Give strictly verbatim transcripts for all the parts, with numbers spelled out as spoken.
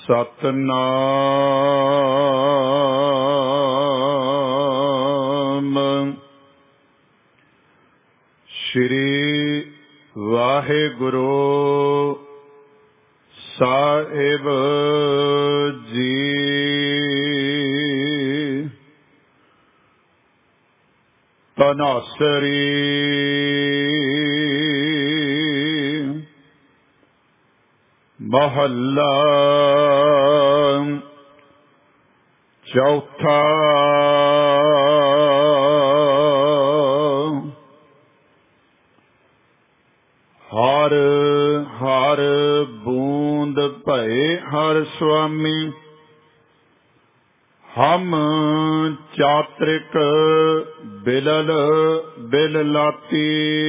ਸਤਨਾਮ ਸ਼੍ਰੀ ਵਾਹਿਗੁਰੂ ਸਾਹਿਬ ਜੀ। ਤਨਾਸਰੀ ਮਹੱਲਾ ਚੌਥਾ। ਹਰ ਹਰ ਬੂੰਦ ਭਏ ਹਰ ਸੁਆਮੀ, ਹਮ ਚਾਤ੍ਰਿਕ ਬਿਲਲ ਬਿਲ ਲਾਤੀ।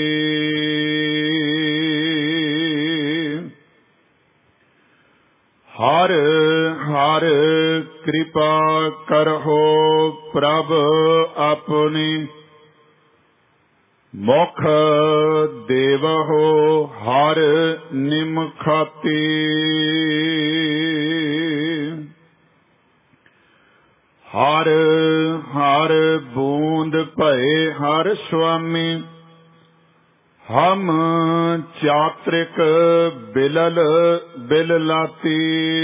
ਹਰ ਹਰ ਕਿਰਪਾ ਕਰਹੁ ਪ੍ਰਭ ਆਪਣੀ, ਮੁਖ ਦੇਵਹੁ ਹਰ ਨਿਮਖਾਤੀ। ਹਰ ਹਰ ਬੂੰਦ ਭਏ ਹਰ ਸੁਆਮੀ, ਹਮ ਚਾਤ੍ਰਿਕ ਬਿਲਲ ਬਿਲ ਲਾਤੀ।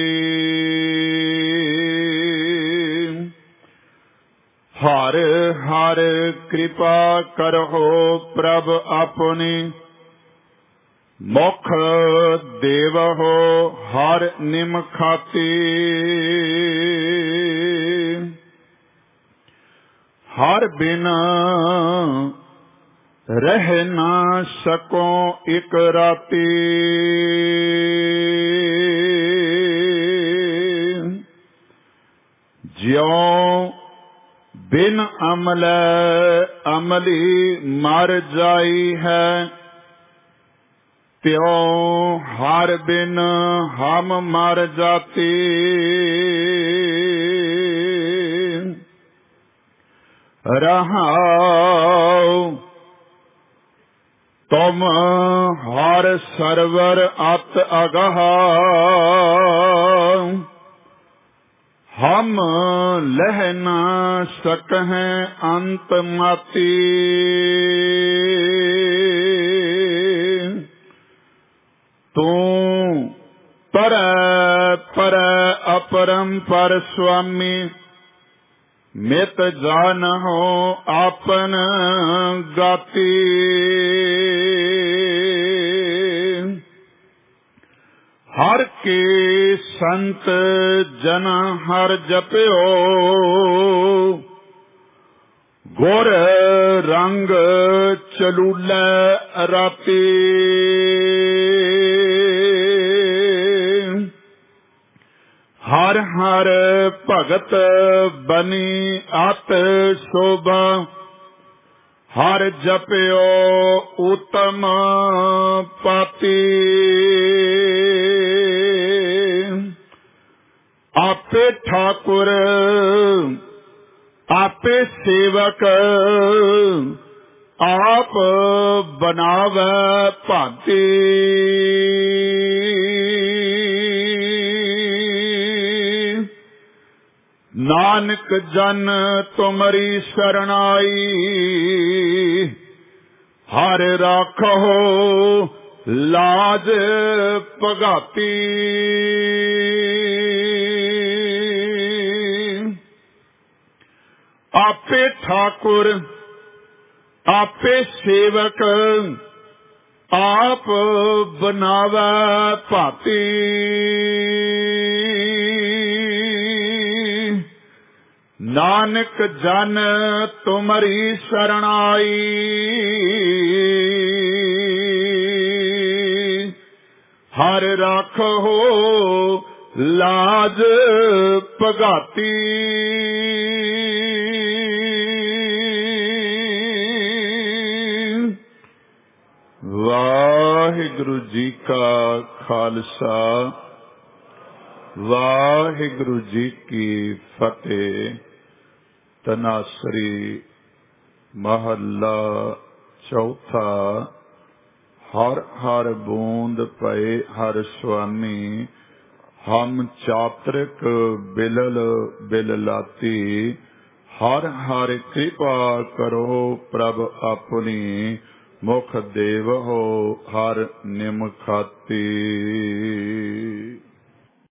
ਹਰ ਹਰ ਕਿਰਪਾ ਕਰਹੁ ਪ੍ਰਭ ਆਪਣੀ, ਮੁਖ ਦੇਵਹੁ ਹਰ ਨਿਮਖਾਤੀ। ਹਰ ਬਿਨ ਰਹਿ ਨਾ ਸਕੋ ਇਕ ਰਾਤੀ, ਜਿਉ ਬਿਨ ਅਮਲੈ ਅਮਲੀ ਮਰ ਜਾਈ ਹੈ, ਤਿਉ ਹਰ ਬਿਨ ਹਮ ਮਰ ਜਾਤੀ। ਰਹਾਉ ਤੁਮ ਹਰ ਸਰਵਰ ਅਤ ਅਗਾਹ, ਹਮ ਲਹ ਨਾ ਸਕਹਿ ਅੰਤ ਮਾਤੀ। ਤੂੰ ਪਰੈ ਪਰੈ ਅਪਰੰਪਰ ਸੁਆਮੀ, ਮਿਤ ਜਾਨਹੁ ਆਪਨ ਗਾਤੀ। ਹਰ ਕੇ ਸੰਤ ਜਨ ਹਰ ਜਪਿਓ, ਗੁਰ ਰੰਗ ਚਲੂਲੇ ਰਾਤੀ। ਹਰ ਹਰ ਭਗਤ ਬਨੀ ਅਤ ਸ਼ੋਭਾ, ਹਰ ਜਪਿਓ ਉਤਮ ਪਾਤੀ। ਆਪੇ ਠਾਕੁਰ ਆਪੇ ਸੇਵਕ, ਆਪ ਬਨਾਵੈ ਭਾਤੀ। ਨਾਨਕ ਜਨ ਤੁਮਰੀ ਸਰਣਾਈ, ਹਰ ਰਾਖਹੁ ਲਾਜ ਪਗਾਤੀ। ਆਪੇ ਠਾਕੁਰ ਆਪੇ ਸੇਵਕ, ਆਪ ਬਨਾਵੈ ਭਾਤੀ। ਨਾਨਕ ਜਨ ਤੁਮਰੀ ਸਰਣਾਈ, ਹਰ ਰਾਖਹੁ ਲਾਜ ਪਗਾਤੀ। ਵਾਹਿਗੁਰੂ ਜੀ ਕਾ ਖਾਲਸਾ, ਵਾਹਿਗੁਰੂ ਜੀ ਕੀ ਫਤਿਹ। ਤਨਾਸਰੀ ਮਹੱਲਾ ਚੌਥਾ। ਹਰ ਹਰ ਬੂੰਦ ਪਏ ਹਰ ਸੁਆਮੀ, ਹਮ ਚਾਤ੍ਰਿਕ ਬਿਲਲ ਬਿਲਲਾਤੀ, ਹਰ ਹਰ ਕਿਰਪਾ ਕਰੋ ਪ੍ਰਭ ਆਪਣੀ, ਮੁਖ ਦੇਵ ਹੋ ਹਰ ਨਿਮਖਾਤੀ।